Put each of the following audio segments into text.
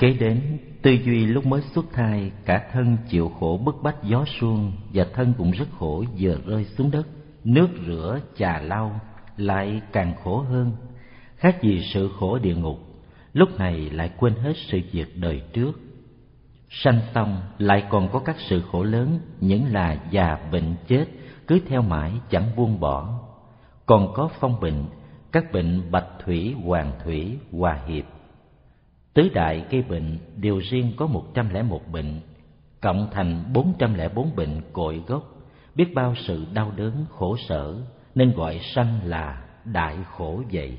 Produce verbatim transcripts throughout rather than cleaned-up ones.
Kế đến, tư duy lúc mới xuất thai, cả thân chịu khổ bức bách gió suông, và thân cũng rất khổ vừa rơi xuống đất. Nước rửa chà lau lại càng khổ hơn, khác gì sự khổ địa ngục. Lúc này lại quên hết sự việc đời trước. Sanh xong lại còn có các sự khổ lớn, những là già bệnh chết cứ theo mãi chẳng buông bỏ. Còn có phong bệnh, các bệnh bạch thủy, hoàng thủy, hòa hiệp. Tứ đại gây bệnh đều riêng có một trăm lẻ một bệnh, cộng thành bốn trăm lẻ bốn bệnh cội gốc, biết bao sự đau đớn khổ sở, nên gọi sanh là đại khổ vậy.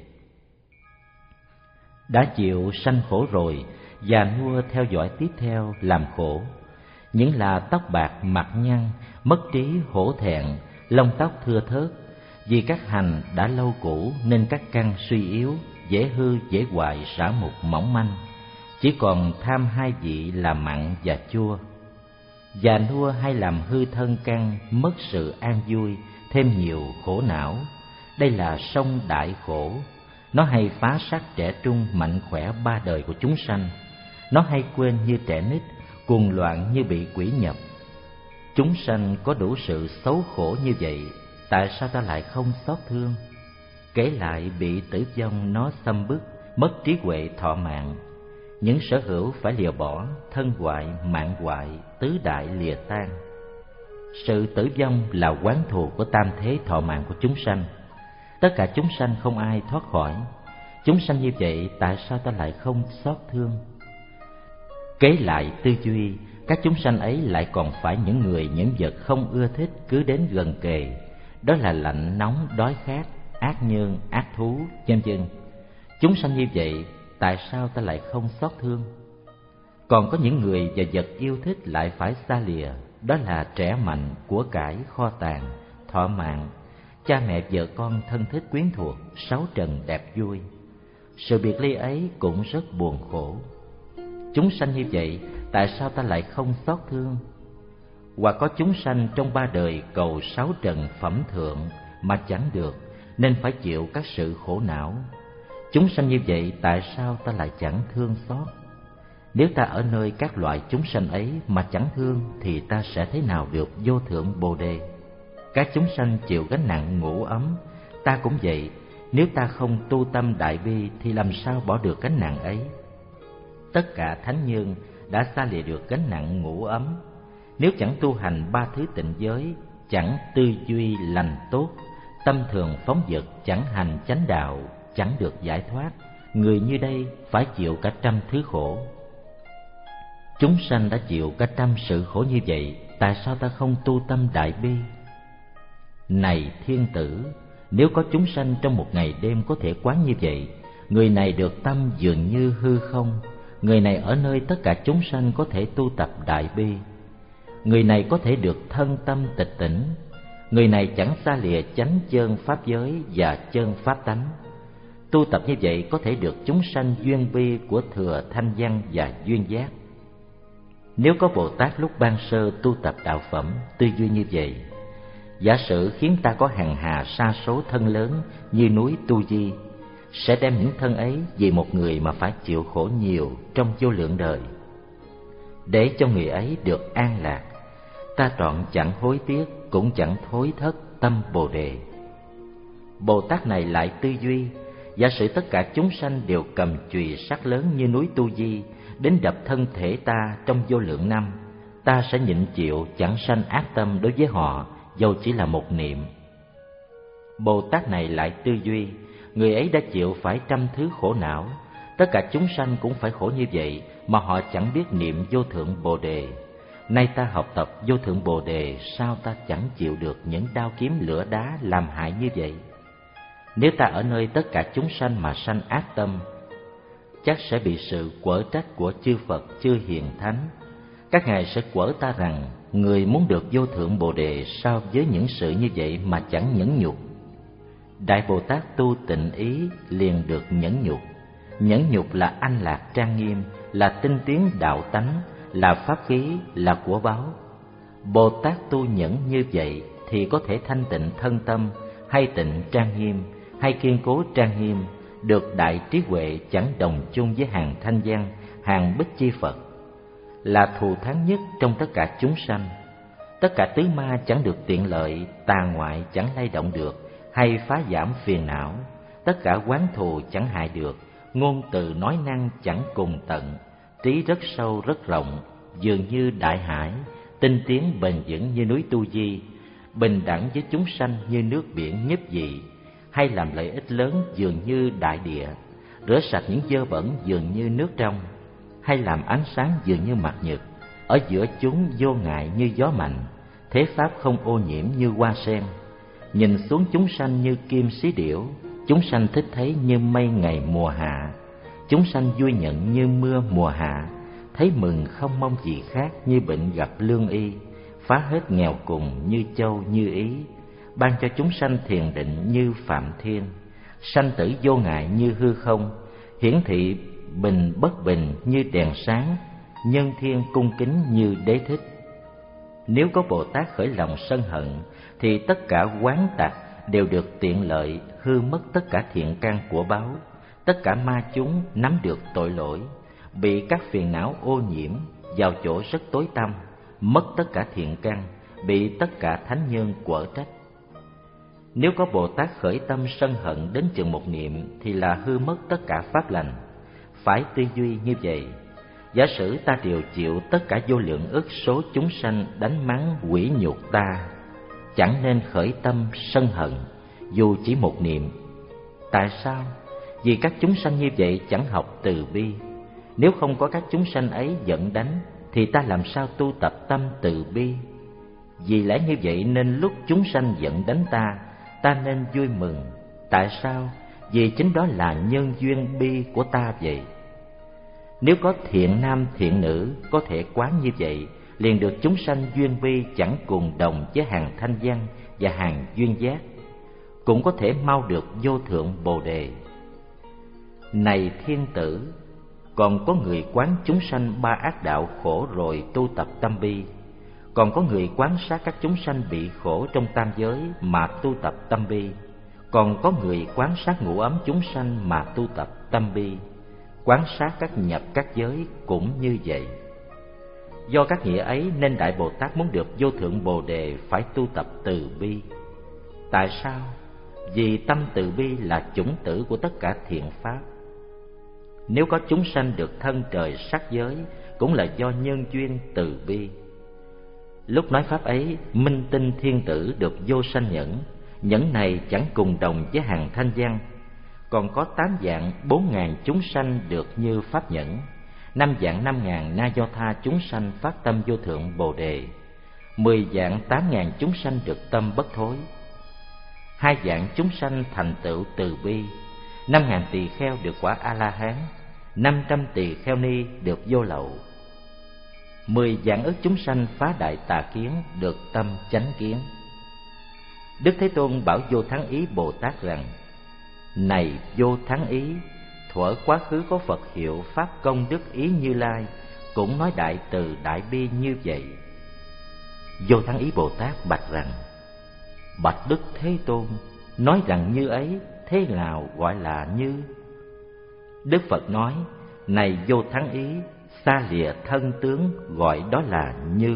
Đã chịu sanh khổ rồi, già nua theo dõi tiếp theo làm khổ. Những là tóc bạc mặt nhăn, mất trí hổ thẹn, lông tóc thưa thớt. Vì các hành đã lâu cũ nên các căn suy yếu, dễ hư dễ hoại, rã mục mỏng manh, chỉ còn tham hai vị là mặn và chua. Già nua hay làm hư thân căn, mất sự an vui, thêm nhiều khổ não. Đây là sông đại khổ. Nó hay phá xác trẻ trung mạnh khỏe ba đời của chúng sanh. Nó hay quên như trẻ nít, cuồng loạn như bị quỷ nhập. Chúng sanh có đủ sự xấu khổ như vậy, tại sao ta lại không xót thương? Kể lại bị tử vong nó xâm bức, mất trí huệ thọ mạng. Những sở hữu phải lìa bỏ, thân hoại, mạng hoại, tứ đại lìa tan. Sự tử vong là oán thù của tam thế thọ mạng của chúng sanh. Tất cả chúng sanh không ai thoát khỏi. Chúng sanh như vậy, tại sao ta lại không xót thương? Kế lại tư duy, các chúng sanh ấy lại còn phải những người, những vật không ưa thích cứ đến gần kề. Đó là lạnh nóng, đói khát, ác nhân, ác thú, vân vân. Chúng sanh như vậy, tại sao ta lại không xót thương? Còn có những người và vật yêu thích lại phải xa lìa. Đó là trẻ mạnh, của cải, kho tàng, thọ mạng, cha mẹ vợ con thân thích quyến thuộc, sáu trần đẹp vui. Sự biệt ly ấy cũng rất buồn khổ. Chúng sanh như vậy, tại sao ta lại không xót thương? Hoặc có chúng sanh trong ba đời cầu sáu trần phẩm thượng mà chẳng được, nên phải chịu các sự khổ não. Chúng sanh như vậy, tại sao ta lại chẳng thương xót? Nếu ta ở nơi các loại chúng sanh ấy mà chẳng thương, thì ta sẽ thế nào được vô thượng Bồ Đề? Các chúng sanh chịu gánh nặng ngủ ấm, ta cũng vậy. Nếu ta không tu tâm đại bi thì làm sao bỏ được gánh nặng ấy? Tất cả thánh nhân đã xa lìa được gánh nặng ngủ ấm. Nếu chẳng tu hành ba thứ tịnh giới, chẳng tư duy lành tốt, tâm thường phóng dật, chẳng hành chánh đạo, chẳng được giải thoát. Người như đây phải chịu cả trăm thứ khổ. Chúng sanh đã chịu cả trăm sự khổ như vậy, tại sao ta không tu tâm đại bi? Này thiên tử, nếu có chúng sanh trong một ngày đêm có thể quán như vậy, người này được tâm dường như hư không. Người này ở nơi tất cả chúng sanh có thể tu tập đại bi. Người này có thể được thân tâm tịch tỉnh. Người này chẳng xa lìa chánh chơn pháp giới và chơn pháp tánh. Tu tập như vậy có thể được chúng sanh duyên bi của thừa thanh văn và duyên giác. Nếu có Bồ Tát lúc ban sơ tu tập đạo phẩm, tư duy như vậy, giả sử khiến ta có hàng hà sa số thân lớn như núi Tu Di, sẽ đem những thân ấy vì một người mà phải chịu khổ nhiều trong vô lượng đời. Để cho người ấy được an lạc, ta trọn chẳng hối tiếc, cũng chẳng thối thất tâm Bồ Đề. Bồ Tát này lại tư duy, giả sử tất cả chúng sanh đều cầm chùy sắt lớn như núi Tu Di đến đập thân thể ta trong vô lượng năm, ta sẽ nhịn chịu, chẳng sanh ác tâm đối với họ, dầu chỉ là một niệm. Bồ Tát này lại tư duy, người ấy đã chịu phải trăm thứ khổ não, tất cả chúng sanh cũng phải khổ như vậy mà họ chẳng biết niệm vô thượng Bồ Đề. Nay ta học tập vô thượng Bồ Đề, sao ta chẳng chịu được những đao kiếm lửa đá làm hại như vậy? Nếu ta ở nơi tất cả chúng sanh mà sanh ác tâm, chắc sẽ bị sự quở trách của chư Phật, chư Hiền Thánh. Các ngài sẽ quở ta rằng, người muốn được vô thượng Bồ Đề sao với những sự như vậy mà chẳng nhẫn nhục? Đại Bồ Tát tu tịnh ý liền được nhẫn nhục. Nhẫn nhục là an lạc trang nghiêm, là tinh tiến đạo tánh, là pháp khí, là của báu. Bồ Tát tu nhẫn như vậy thì có thể thanh tịnh thân tâm, hay tịnh trang nghiêm, hay kiên cố trang nghiêm, được đại trí huệ chẳng đồng chung với hàng thanh văn, hàng Bích Chi Phật, là thù thắng nhất trong tất cả chúng sanh. Tất cả tứ ma chẳng được tiện lợi, tà ngoại chẳng lay động được, hay phá giảm phiền não. Tất cả oán thù chẳng hại được, ngôn từ nói năng chẳng cùng tận. Trí rất sâu rất rộng, dường như đại hải, tinh tiến bền vững như núi Tu Di, bình đẳng với chúng sanh như nước biển nhất dị, hay làm lợi ích lớn dường như đại địa, rửa sạch những dơ bẩn dường như nước trong, hay làm ánh sáng dường như mặt nhật. Ở giữa chúng vô ngại như gió mạnh, thế pháp không ô nhiễm như hoa sen. Nhìn xuống chúng sanh như kim xí điểu, chúng sanh thích thấy như mây ngày mùa hạ. Chúng sanh vui nhận như mưa mùa hạ, thấy mừng không mong gì khác như bệnh gặp lương y, phá hết nghèo cùng như châu như ý, ban cho chúng sanh thiền định như Phạm Thiên, sanh tử vô ngại như hư không, hiển thị bình bất bình như đèn sáng, nhân thiên cung kính như Đế Thích. Nếu có Bồ Tát khởi lòng sân hận, thì tất cả oán tặc đều được tiện lợi, hư mất tất cả thiện căn của báo. Tất cả ma chúng nắm được tội lỗi, bị các phiền não ô nhiễm, vào chỗ rất tối tăm, mất tất cả thiện căn, bị tất cả thánh nhân quở trách. Nếu có Bồ Tát khởi tâm sân hận đến chừng một niệm, thì là hư mất tất cả pháp lành. Phải tư duy như vậy. Giả sử ta điều chịu tất cả vô lượng ức số chúng sanh đánh mắng quỷ nhục ta, chẳng nên khởi tâm sân hận, dù chỉ một niệm. Tại sao? Vì các chúng sanh như vậy chẳng học từ bi. Nếu không có các chúng sanh ấy giận đánh, thì ta làm sao tu tập tâm từ bi? Vì lẽ như vậy nên lúc chúng sanh giận đánh ta, ta nên vui mừng. Tại sao? Vì chính đó là nhân duyên bi của ta vậy. Nếu có thiện nam thiện nữ có thể quán như vậy, liền được chúng sanh duyên bi chẳng cùng đồng với hàng thanh văn và hàng duyên giác, cũng có thể mau được vô thượng Bồ Đề. Này thiên tử, còn có người quán chúng sanh ba ác đạo khổ rồi tu tập tâm bi, còn có người quán sát các chúng sanh bị khổ trong tam giới mà tu tập tâm bi, còn có người quán sát ngũ ấm chúng sanh mà tu tập tâm bi, quán sát các nhập các giới cũng như vậy. Do các nghĩa ấy nên Đại Bồ Tát muốn được vô thượng Bồ Đề phải tu tập từ bi. Tại sao? Vì tâm từ bi là chủng tử của tất cả thiện pháp. Nếu có chúng sanh được thân trời sắc giới, cũng là do nhân duyên từ bi. Lúc nói pháp ấy, minh tinh thiên tử được vô sanh nhẫn. Nhẫn này chẳng cùng đồng với hàng thanh văn. Còn có tám dạng bốn ngàn chúng sanh được như pháp nhẫn, năm dạng năm ngàn na do tha chúng sanh phát tâm vô thượng Bồ Đề, mười dạng tám ngàn chúng sanh được tâm bất thối, hai dạng chúng sanh thành tựu từ bi, năm ngàn tỳ kheo được quả A La Hán, năm trăm tỳ kheo ni được vô lậu, mười dạng ức chúng sanh phá đại tà kiến được tâm chánh kiến. Đức Thế Tôn bảo Vô Thắng Ý Bồ Tát rằng: Này Vô Thắng Ý, thuở quá khứ có Phật hiệu Pháp Công Đức Ý Như Lai cũng nói đại từ đại bi như vậy. Vô Thắng Ý Bồ Tát bạch rằng: Bạch Đức Thế Tôn, nói rằng như ấy, thế nào gọi là như? Đức Phật nói: Này Vô Thắng Ý, xa lìa thân tướng gọi đó là như.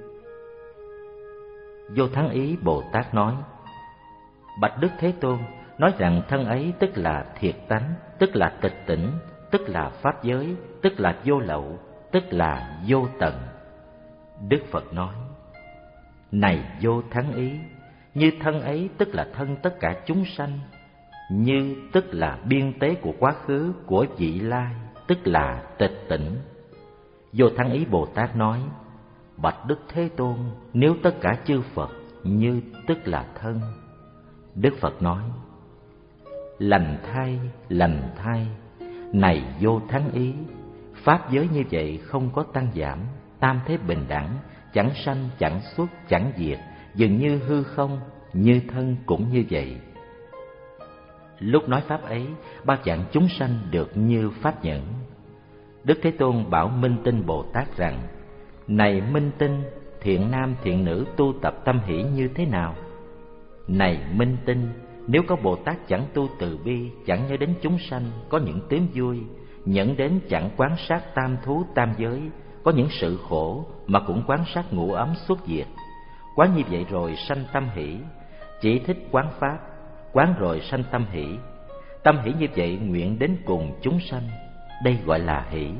Vô Thắng Ý Bồ Tát nói: Bạch Đức Thế Tôn, nói rằng thân ấy tức là thiệt tánh, tức là tịch tỉnh, tức là pháp giới, tức là vô lậu, tức là vô tận. Đức Phật nói: Này Vô Thắng Ý, như thân ấy tức là thân tất cả chúng sanh, như tức là biên tế của quá khứ của vị lai, tức là tịch tỉnh. Vô Thắng Ý Bồ Tát nói: Bạch Đức Thế Tôn, nếu tất cả chư Phật như tức là thân. Đức Phật nói: Lành thay, lành thay, này Vô Thắng Ý, pháp giới như vậy không có tăng giảm, tam thế bình đẳng, chẳng sanh chẳng xuất chẳng diệt, dường như hư không, như thân cũng như vậy. Lúc nói pháp ấy, ba dạng chúng sanh được như pháp nhẫn. Đức Thế Tôn bảo Minh Tinh Bồ Tát rằng: Này Minh Tinh, thiện nam thiện nữ tu tập tâm hỷ như thế nào? Này Minh Tinh, nếu có Bồ Tát chẳng tu từ bi, chẳng nhớ đến chúng sanh có những tiếng vui, nhẫn đến chẳng quán sát tam thú tam giới, có những sự khổ mà cũng quán sát ngũ ấm xuất diệt. Quán như vậy rồi sanh tâm hỷ, chỉ thích quán pháp, quán rồi sanh tâm hỷ. Tâm hỷ như vậy nguyện đến cùng chúng sanh, đây gọi là hỷ.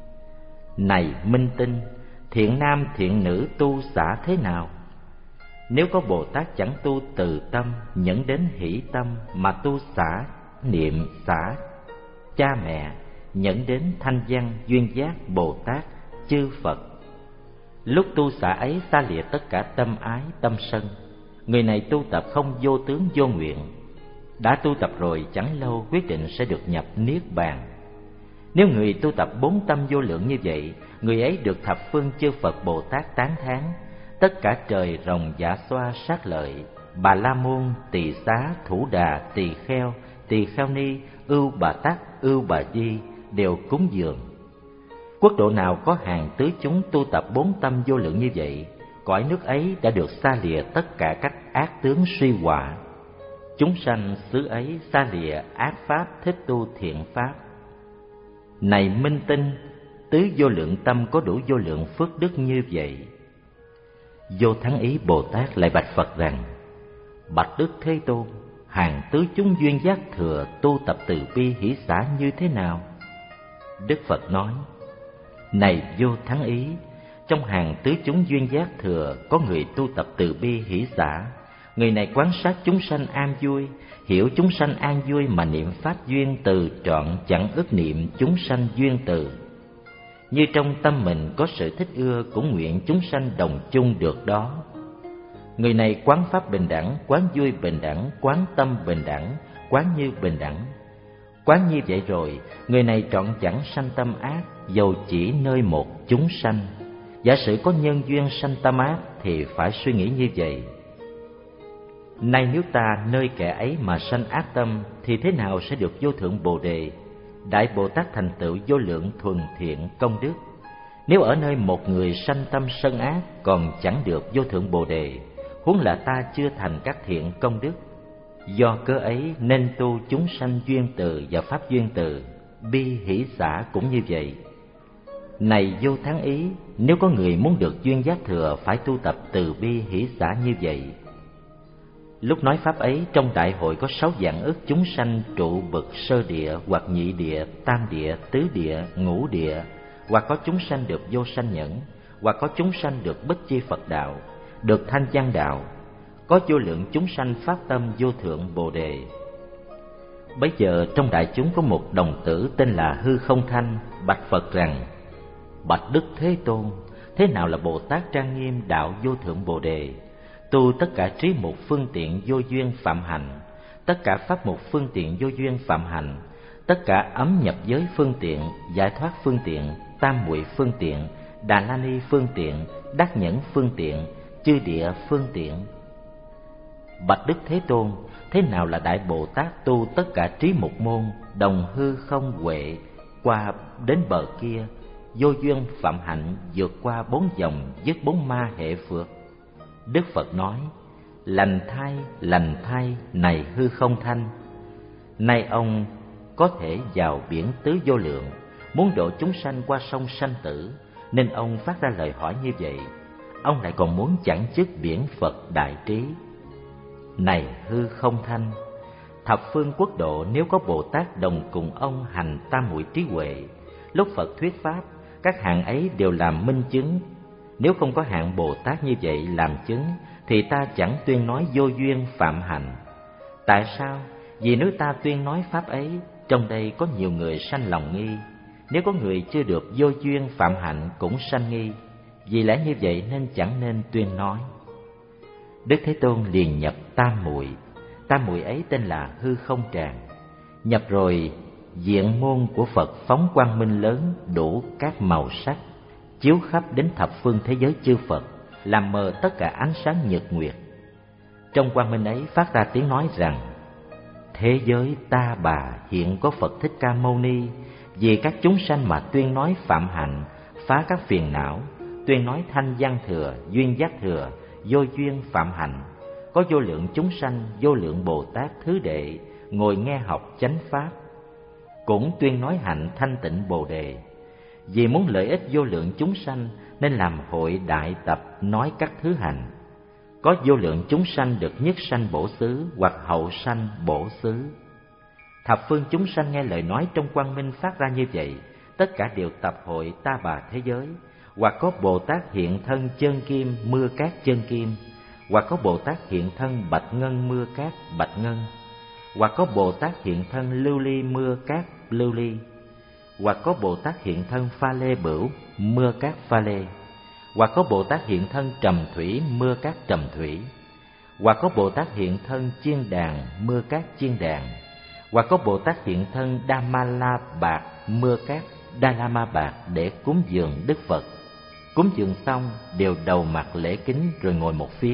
Này minh tinh, thiện nam thiện nữ tu xả thế nào? Nếu có Bồ Tát chẳng tu từ tâm, nhẫn đến hỷ tâm, mà tu xả, niệm xả cha mẹ, nhẫn đến thanh văn, duyên giác, Bồ Tát, chư Phật. Lúc tu xả ấy xa lìa tất cả tâm ái, tâm sân. Người này tu tập không vô tướng vô nguyện. Đã tu tập rồi chẳng lâu quyết định sẽ được nhập Niết Bàn. Nếu người tu tập bốn tâm vô lượng như vậy, người ấy được thập phương chư Phật Bồ Tát tán thán, tất cả trời rồng dạ xoa sát lợi, Bà La Môn, Tỳ Xá, Thủ Đà, Tỳ Kheo, Tỳ Kheo Ni, Ưu Bà Tắc, Ưu Bà Di đều cúng dường. Quốc độ nào có hàng tứ chúng tu tập bốn tâm vô lượng như vậy, cõi nước ấy đã được xa lìa tất cả các ác tướng suy họa. Chúng sanh xứ ấy xa lìa ác pháp, thích tu thiện pháp. Này minh tinh, tứ vô lượng tâm có đủ vô lượng phước đức như vậy. Vô Thắng Ý Bồ Tát lại bạch Phật rằng: Bạch Đức Thế Tôn, hàng tứ chúng duyên giác thừa tu tập từ bi hỷ xả như thế nào? Đức Phật nói: Này Vô Thắng Ý, trong hàng tứ chúng duyên giác thừa có người tu tập từ bi hỷ xả. Người này quan sát chúng sanh an vui, hiểu chúng sanh an vui mà niệm pháp duyên từ trọn, chẳng ức niệm chúng sanh duyên từ. Như trong tâm mình có sự thích ưa, cũng nguyện chúng sanh đồng chung được đó. Người này quán pháp bình đẳng, quán vui bình đẳng, quán tâm bình đẳng, quán như bình đẳng. Quán như vậy rồi, người này trọn chẳng sanh tâm ác, dầu chỉ nơi một chúng sanh. Giả sử có nhân duyên sanh tâm ác thì phải suy nghĩ như vậy: nay nếu ta nơi kẻ ấy mà sanh ác tâm, thì thế nào sẽ được vô thượng Bồ Đề, Đại Bồ Tát thành tựu vô lượng thuần thiện công đức? Nếu ở nơi một người sanh tâm sân ác còn chẳng được vô thượng Bồ Đề, huống là ta chưa thành các thiện công đức. Do cớ ấy nên tu chúng sanh duyên từ và pháp duyên từ, bi hỷ xả cũng như vậy. Này Vô Thắng Ý, nếu có người muốn được duyên giác thừa phải tu tập từ bi hỷ xả như vậy. Lúc nói pháp ấy, trong đại hội có sáu vạn ức chúng sanh trụ bậc sơ địa hoặc nhị địa, tam địa, tứ địa, ngũ địa, hoặc có chúng sanh được vô sanh nhẫn, hoặc có chúng sanh được bích chi Phật đạo, được thanh văn đạo, có vô lượng chúng sanh phát tâm vô thượng Bồ Đề. Bấy giờ trong đại chúng có một đồng tử tên là Hư Không Thanh bạch Phật rằng: Bạch Đức Thế Tôn, thế nào là Bồ Tát trang nghiêm đạo vô thượng Bồ Đề, tu tất cả trí mục phương tiện vô duyên phạm hạnh, tất cả pháp mục phương tiện vô duyên phạm hạnh, tất cả ấm nhập giới phương tiện, giải thoát phương tiện, tam muội phương tiện, Đà La Ni phương tiện, đắc nhẫn phương tiện, chư địa phương tiện. Bạch Đức Thế Tôn, thế nào là Đại Bồ Tát tu tất cả trí mục môn, đồng hư không huệ, qua đến bờ kia, vô duyên phạm hạnh, vượt qua bốn dòng, dứt bốn ma hệ phược? Đức Phật nói: lành thay, lành thay, này Hư Không Thanh. Nay ông có thể vào biển tứ vô lượng, muốn độ chúng sanh qua sông sanh tử, nên ông phát ra lời hỏi như vậy. Ông lại còn muốn chẳng chức biển Phật đại trí. Này Hư Không Thanh, thập phương quốc độ nếu có Bồ Tát đồng cùng ông hành tam muội trí huệ, lúc Phật thuyết pháp, các hạng ấy đều làm minh chứng. Nếu không có hạng Bồ Tát như vậy làm chứng, thì ta chẳng tuyên nói vô duyên phạm hạnh. Tại sao? Vì nếu ta tuyên nói pháp ấy, trong đây có nhiều người sanh lòng nghi. Nếu có người chưa được vô duyên phạm hạnh cũng sanh nghi. Vì lẽ như vậy nên chẳng nên tuyên nói. Đức Thế Tôn liền nhập tam muội. Tam muội ấy tên là Hư Không Tràng. Nhập rồi, diện môn của Phật phóng quang minh lớn, đủ các màu sắc, chiếu khắp đến thập phương thế giới chư Phật, làm mờ tất cả ánh sáng nhật nguyệt. Trong quang minh ấy phát ra tiếng nói rằng: thế giới Ta Bà hiện có Phật Thích Ca Mâu Ni, vì các chúng sanh mà tuyên nói phạm hạnh, phá các phiền não, tuyên nói thanh văn thừa, duyên giác thừa, vô duyên phạm hạnh. Có vô lượng chúng sanh, vô lượng Bồ Tát thứ đệ ngồi nghe học chánh pháp. cũng tuyên nói hạnh thanh tịnh Bồ Đề. Vì muốn lợi ích vô lượng chúng sanh nên làm hội đại tập nói các thứ hạnh. Có vô lượng chúng sanh được nhất sanh bổ xứ hoặc hậu sanh bổ xứ. Thập phương chúng sanh nghe lời nói trong quang minh phát ra như vậy, tất cả đều tập hội ta bà thế giới. Hoặc có Bồ Tát hiện thân chân kim mưa cát chân kim, hoặc có Bồ Tát hiện thân bạch ngân mưa cát bạch ngân, hoặc có Bồ Tát hiện thân lưu ly mưa cát lưu ly, hoặc có Bồ Tát hiện thân pha lê bửu mưa cát pha lê, hoặc có Bồ Tát hiện thân trầm thủy mưa cát trầm thủy, hoặc có Bồ Tát hiện thân chiên đàn mưa cát chiên đàn, hoặc có Bồ Tát hiện thân đa ma la bạc mưa cát đa la ma bạc để cúng dường Đức Phật. Cúng dường xong đều đầu mặt lễ kính rồi ngồi một phía.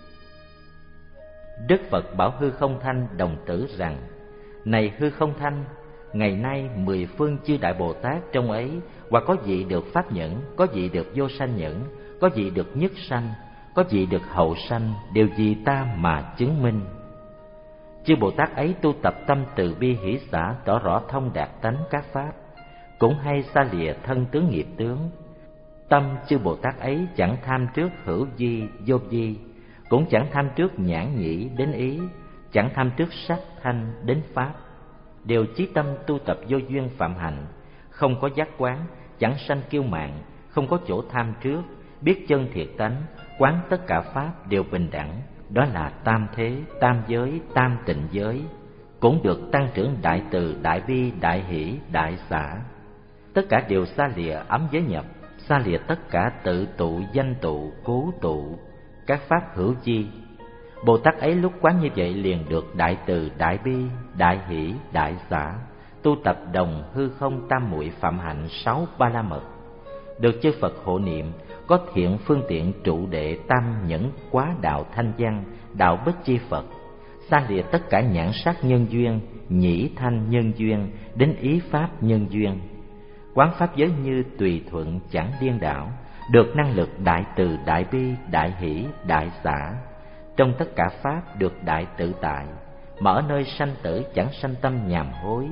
Đức Phật bảo hư không thanh đồng tử rằng: Này hư không thanh, ngày nay mười phương chư đại Bồ Tát trong ấy, hoặc có vị được pháp nhẫn, có vị được vô sanh nhẫn, có vị được nhất sanh, có vị được hậu sanh, đều vì ta mà chứng minh. Chư Bồ Tát ấy tu tập tâm từ bi hỷ xả, tỏ rõ thông đạt tánh các pháp, cũng hay xa lìa thân tướng nghiệp tướng. Tâm chư Bồ Tát ấy chẳng tham trước hữu vi vô vi, cũng chẳng tham trước nhãn nhĩ đến ý, chẳng tham trước sắc thanh đến pháp. Đều chí tâm tu tập vô duyên phạm hạnh, không có giác quán, chẳng sanh kiêu mạn, không có chỗ tham trước, biết chân thiệt tánh, quán tất cả pháp đều bình đẳng. Đó là tam thế, tam giới, tam tịnh giới, cũng được tăng trưởng đại từ, đại bi, đại hỷ, đại xả. Tất cả đều xa lìa ấm giới nhập, xa lìa tất cả tự tụ, danh tụ, cố tụ, các pháp hữu chi. Bồ Tát ấy lúc quán như vậy liền được đại từ, đại bi, đại hỷ, đại xả, tu tập đồng hư không tam muội phạm hạnh sáu ba la mật, được chư Phật hộ niệm, có thiện phương tiện trụ đệ tam nhẫn quá đạo thanh văn, đạo bích chi Phật, xa lìa tất cả nhãn sắc nhân duyên, nhĩ thanh nhân duyên, đến ý pháp nhân duyên. Quán pháp giới như tùy thuận chẳng điên đảo, được năng lực đại từ, đại bi, đại hỷ, đại xả. Trong tất cả pháp được đại tự tại, mà ở nơi sanh tử chẳng sanh tâm nhàm hối.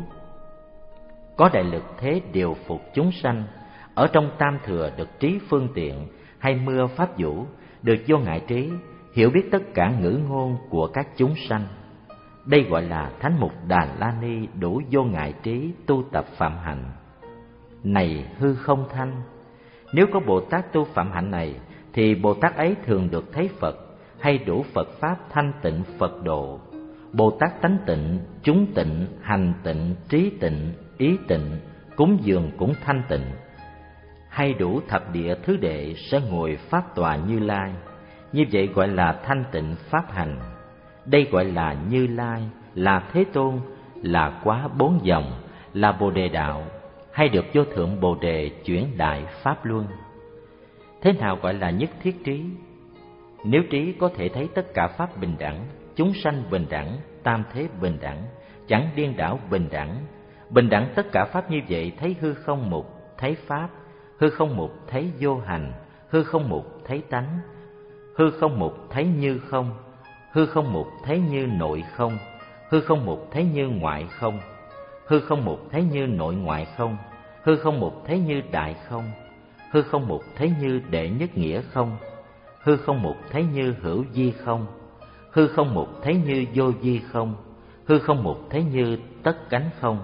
Có đại lực thế điều phục chúng sanh, ở trong tam thừa được trí phương tiện, hay mưa pháp vũ, được vô ngại trí, hiểu biết tất cả ngữ ngôn của các chúng sanh. Đây gọi là Thánh Mục Đà La Ni đủ vô ngại trí tu tập phạm hạnh. Này hư không thanh, nếu có Bồ Tát tu phạm hạnh này, thì Bồ Tát ấy thường được thấy Phật, hay đủ Phật Pháp thanh tịnh Phật độ. Bồ Tát tánh tịnh, chúng tịnh, hành tịnh, trí tịnh, ý tịnh, cúng dường cũng thanh tịnh. Hay đủ thập địa thứ đệ sẽ ngồi pháp tòa Như Lai. Như vậy gọi là thanh tịnh pháp hành. Đây gọi là Như Lai, là Thế Tôn, là quá bốn dòng, là Bồ Đề đạo, hay được vô thượng Bồ Đề chuyển đại pháp luân. Thế nào gọi là nhất thiết trí? Nếu trí có thể thấy tất cả pháp bình đẳng, chúng sanh bình đẳng, tam thế bình đẳng, chẳng điên đảo bình đẳng. Bình đẳng tất cả pháp như vậy, thấy hư không mục, thấy pháp, hư không mục thấy vô hành, hư không mục thấy tánh, hư không mục thấy như không, hư không mục thấy như nội không, hư không mục thấy như ngoại không, hư không mục thấy như nội ngoại không, hư không mục thấy như đại không, hư không mục thấy như đệ nhất nghĩa không, hư không mục thấy như hữu vi không, hư không mục thấy như vô vi không, hư không mục thấy như tất cánh không,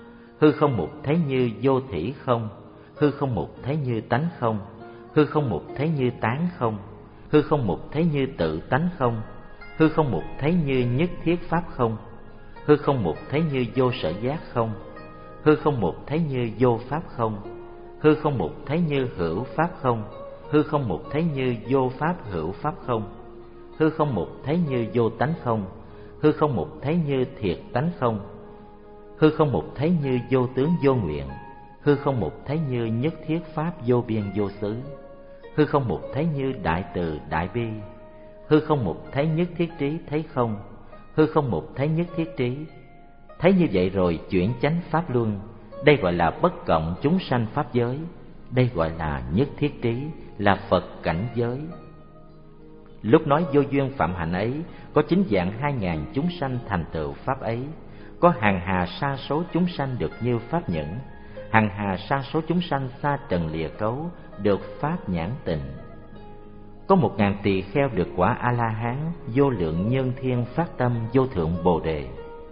hư không mục thấy như vô thỉ không, hư không mục thấy như tánh không, hư không mục thấy như tán không, hư không mục thấy như tự tánh không, hư không mục thấy như nhất thiết pháp không, hư không mục thấy như vô sở giác không, hư không mục thấy như vô pháp không, hư không mục thấy như hữu pháp không, hư không mục thấy như vô pháp hữu pháp không, hư không mục thấy như vô tánh không, hư không mục thấy như thiệt tánh không, hư không mục thấy như vô tướng vô nguyện, hư không mục thấy như nhất thiết pháp vô biên vô xứ, hư không mục thấy như đại từ đại bi, hư không mục thấy nhất thiết trí thấy không, hư không mục thấy nhất thiết trí. Thấy như vậy rồi chuyển chánh pháp luân, đây gọi là bất cộng chúng sanh pháp giới, đây gọi là nhất thiết trí, là Phật cảnh giới. Lúc nói vô duyên phạm hạnh ấy, có chín vạn hai ngàn chúng sanh thành tựu pháp ấy, có hàng hà sa số chúng sanh được như pháp nhẫn, hàng hà sa số chúng sanh xa trần lìa cấu được pháp nhãn tình. Có một ngàn tỳ kheo được quả A La Hán, vô lượng nhân thiên phát tâm vô thượng Bồ đề.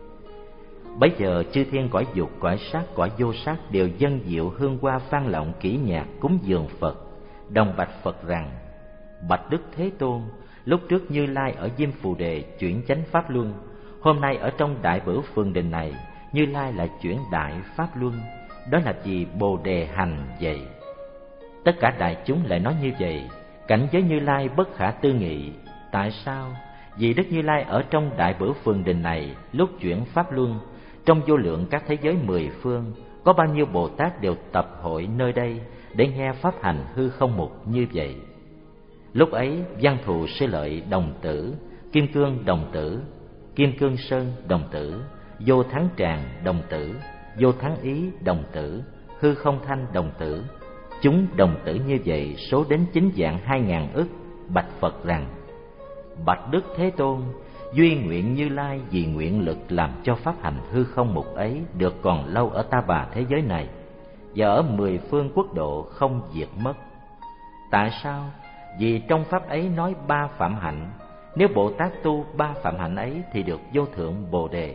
Bấy giờ chư thiên cõi dục, cõi sắc, cõi vô sắc đều dâng diệu hương hoa vang lộng kỹ nhạc cúng dường Phật, đồng bạch Phật rằng: Bạch Đức Thế Tôn, lúc trước Như Lai ở Diêm Phù Đề chuyển chánh pháp luân, hôm nay ở trong Đại Bửu Phường Đình này, Như Lai lại chuyển đại pháp luân, đó là vì Bồ đề hành vậy. Tất cả đại chúng lại nói như vậy, cảnh giới Như Lai bất khả tư nghị. Tại sao? Vì Đức Như Lai ở trong Đại Bửu Phường Đình này, lúc chuyển pháp luân, trong vô lượng các thế giới mười phương, có bao nhiêu Bồ Tát đều tập hội nơi đây để nghe pháp hành hư không mục như vậy. Lúc ấy Văn Thù Sư Lợi đồng tử, Kim Cương đồng tử, Kim Cương Sơn đồng tử, Vô Thắng Tràng đồng tử, Vô Thắng Ý đồng tử, Hư Không Thanh đồng tử, chúng đồng tử như vậy số đến chín vạn hai ngàn ức, bạch Phật rằng: Bạch Đức Thế Tôn, duy nguyện Như Lai vì nguyện lực làm cho pháp hành hư không mục ấy được còn lâu ở ta bà thế giới này, và ở mười phương quốc độ không diệt mất. Tại sao? Vì trong pháp ấy nói ba phạm hạnh, nếu Bồ Tát tu ba phạm hạnh ấy thì được vô thượng Bồ đề.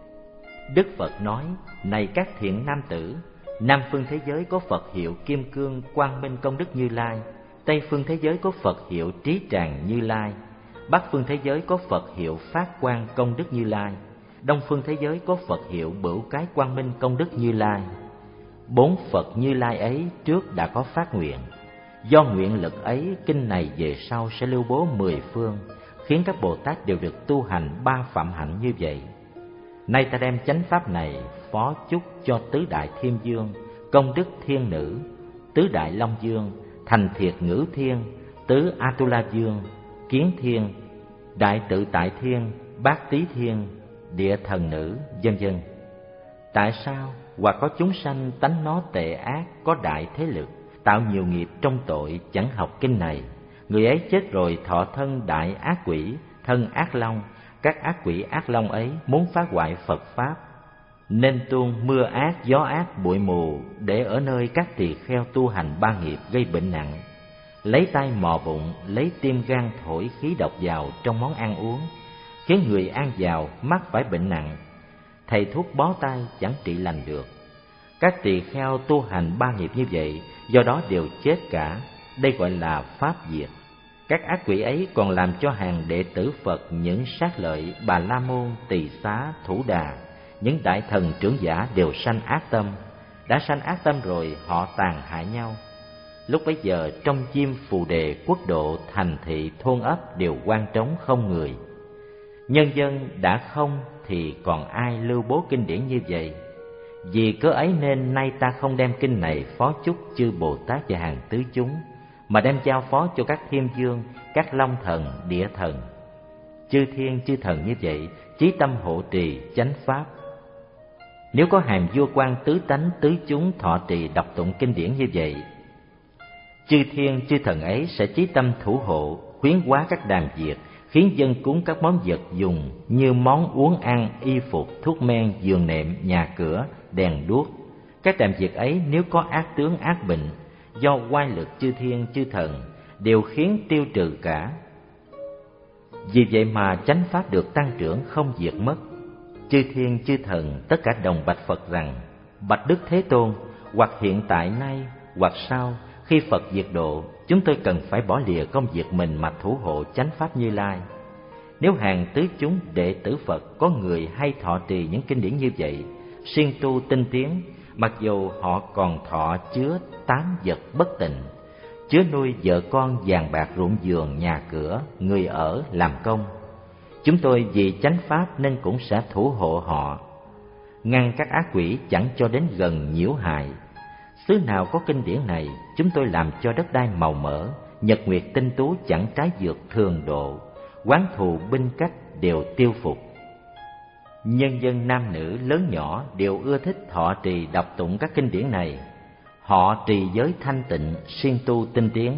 Đức Phật nói: Này các thiện nam tử, Nam phương thế giới có Phật hiệu Kim Cương Quang Minh Công Đức Như Lai, Tây phương thế giới có Phật hiệu Trí Tràng Như Lai, Bắc phương thế giới có Phật hiệu Phát Quang Công Đức Như Lai, Đông phương thế giới có Phật hiệu Bửu Cái Quang Minh Công Đức Như Lai. Bốn Phật Như Lai ấy trước đã có phát nguyện, do nguyện lực ấy kinh này về sau sẽ lưu bố mười phương, khiến các Bồ Tát đều được tu hành ba phạm hạnh như vậy. Nay ta đem chánh pháp này phó chúc cho tứ đại thiên dương, công đức thiên nữ, tứ đại long dương, thành thiệt ngữ thiên, tứ Atula dương, kiến thiên, đại tự tại thiên, bát tí thiên, địa thần nữ, vân vân. Tại sao? Hoặc có chúng sanh tánh nó tệ ác, có đại thế lực, tạo nhiều nghiệp trong tội, chẳng học kinh này. Người ấy chết rồi thọ thân đại ác quỷ, thân ác long. Các ác quỷ ác long ấy muốn phá hoại Phật Pháp, nên tuôn mưa ác, gió ác, bụi mù để ở nơi các tỳ kheo tu hành ba nghiệp gây bệnh nặng. Lấy tay mò bụng, lấy tim gan thổi khí độc vào trong món ăn uống, khiến người ăn vào mắc phải bệnh nặng. Thầy thuốc bó tay chẳng trị lành được. Các tỳ kheo tu hành ba nghiệp như vậy, do đó đều chết cả. Đây gọi là pháp diệt. Các ác quỷ ấy còn làm cho hàng đệ tử Phật, những sát lợi, Bà La Môn, Tỳ Xá, Thủ Đà, những đại thần trưởng giả đều sanh ác tâm. Đã sanh ác tâm rồi họ tàn hại nhau. Lúc bấy giờ trong Diêm Phù Đề quốc độ, thành thị, thôn ấp đều hoang trống không người. Nhân dân đã không thì còn ai lưu bố kinh điển như vậy. Vì cớ ấy nên nay ta không đem kinh này phó chúc chư Bồ Tát và hàng tứ chúng, mà đem giao phó cho các thiên dương, các long thần, địa thần. Chư thiên chư thần như vậy chí tâm hộ trì chánh pháp. Nếu có hàng vua quan tứ tánh tứ chúng thọ trì đọc tụng kinh điển như vậy, chư thiên chư thần ấy sẽ chí tâm thủ hộ, khuyến hóa các đàn việc, khiến dân cúng các món vật dùng như món uống ăn, y phục, thuốc men, giường nệm, nhà cửa, đèn đuốc. Các đàn việc ấy nếu có ác tướng ác bệnh, do oai lực chư thiên chư thần đều khiến tiêu trừ cả. Vì vậy mà chánh pháp được tăng trưởng không diệt mất. Chư thiên chư thần tất cả đồng bạch Phật rằng: Bạch Đức Thế Tôn, hoặc hiện tại nay hoặc sau, khi Phật diệt độ, chúng tôi cần phải bỏ lìa công việc mình mà thủ hộ chánh pháp Như Lai. Nếu hàng tứ chúng đệ tử Phật có người hay thọ trì những kinh điển như vậy, siêng tu tinh tiến, mặc dù họ còn thọ chứa tám vật bất tịnh, chứa nuôi vợ con, vàng bạc, ruộng vườn, nhà cửa, người ở, làm công, chúng tôi vì chánh pháp nên cũng sẽ thủ hộ họ, ngăn các ác quỷ chẳng cho đến gần nhiễu hại. Xứ nào có kinh điển này, chúng tôi làm cho đất đai màu mỡ, nhật nguyệt tinh tú chẳng trái dược thường độ, oán thù binh cách đều tiêu phục. Nhân dân nam nữ lớn nhỏ đều ưa thích thọ trì đọc tụng các kinh điển này. Họ trì giới thanh tịnh, siêng tu tinh tiến.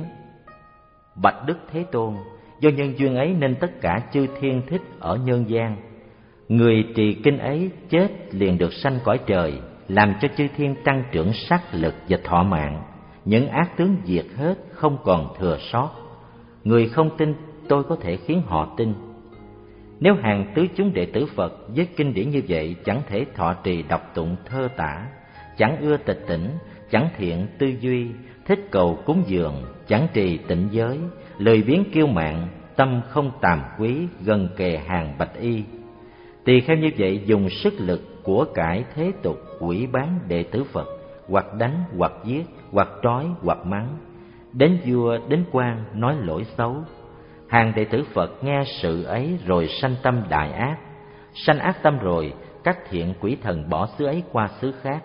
Bạch Đức Thế Tôn, do nhân duyên ấy nên tất cả chư thiên thích ở nhân gian. Người trì kinh ấy chết liền được sanh cõi trời, làm cho chư thiên tăng trưởng sắc lực và thọ mạng. Những ác tướng diệt hết, không còn thừa sót. Người không tin, tôi có thể khiến họ tin. Nếu hàng tứ chúng đệ tử Phật với kinh điển như vậy chẳng thể thọ trì đọc tụng thơ tả, chẳng ưa tịch tỉnh, chẳng thiện tư duy, thích cầu cúng dường, chẳng trì tịnh giới, lười biếng kiêu mạn, tâm không tàm quý, gần kề hàng bạch y, tỳ kheo như vậy dùng sức lực của cải thế tục quỷ bán đệ tử Phật, hoặc đánh, hoặc giết, hoặc trói, hoặc mắng, đến vua, đến quan nói lỗi xấu. Hàng đệ tử Phật nghe sự ấy rồi sanh tâm đại ác. Sanh ác tâm rồi, các thiện quỷ thần bỏ xứ ấy qua xứ khác.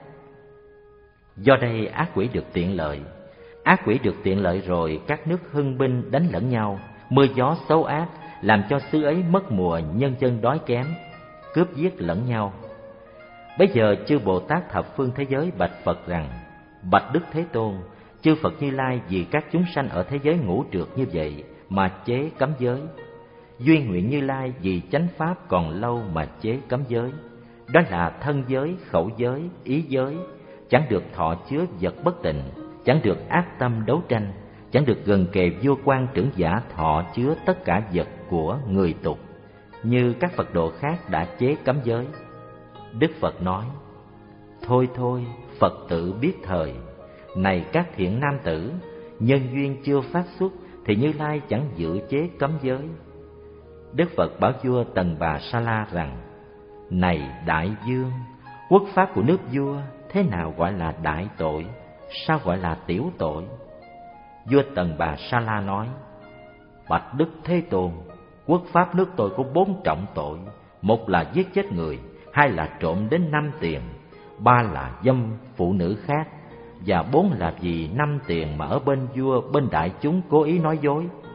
Do đây ác quỷ được tiện lợi. Ác quỷ được tiện lợi rồi, các nước hưng binh đánh lẫn nhau, mưa gió xấu ác làm cho xứ ấy mất mùa, nhân dân đói kém, cướp giết lẫn nhau. Bây giờ chư Bồ Tát thập phương thế giới bạch Phật rằng: Bạch Đức Thế Tôn, chư Phật Như Lai vì các chúng sanh ở thế giới ngũ trược như vậy mà chế cấm giới. Duyên nguyện Như Lai vì chánh pháp còn lâu mà chế cấm giới. Đó là thân giới, khẩu giới, ý giới, chẳng được thọ chứa vật bất tịnh, chẳng được ác tâm đấu tranh, chẳng được gần kề vua quan trưởng giả thọ chứa tất cả vật của người tục, như các Phật độ khác đã chế cấm giới. Đức Phật nói: Thôi thôi, Phật tử biết thời. Này các thiện nam tử, nhân duyên chưa phát xuất thì Như Lai chẳng giữ chế cấm giới. Đức Phật bảo vua Tần Bà Sa La rằng: Này đại vương, quốc pháp của nước vua thế nào gọi là đại tội, sao gọi là tiểu tội? Vua Tần Bà Sa La nói: Bạch Đức Thế Tôn, quốc pháp nước tôi có bốn trọng tội. Một là giết chết người, hai là trộm đến năm tiền, ba là dâm phụ nữ khác, và bốn là vì năm tiền mà ở bên vua, bên đại chúng cố ý nói dối.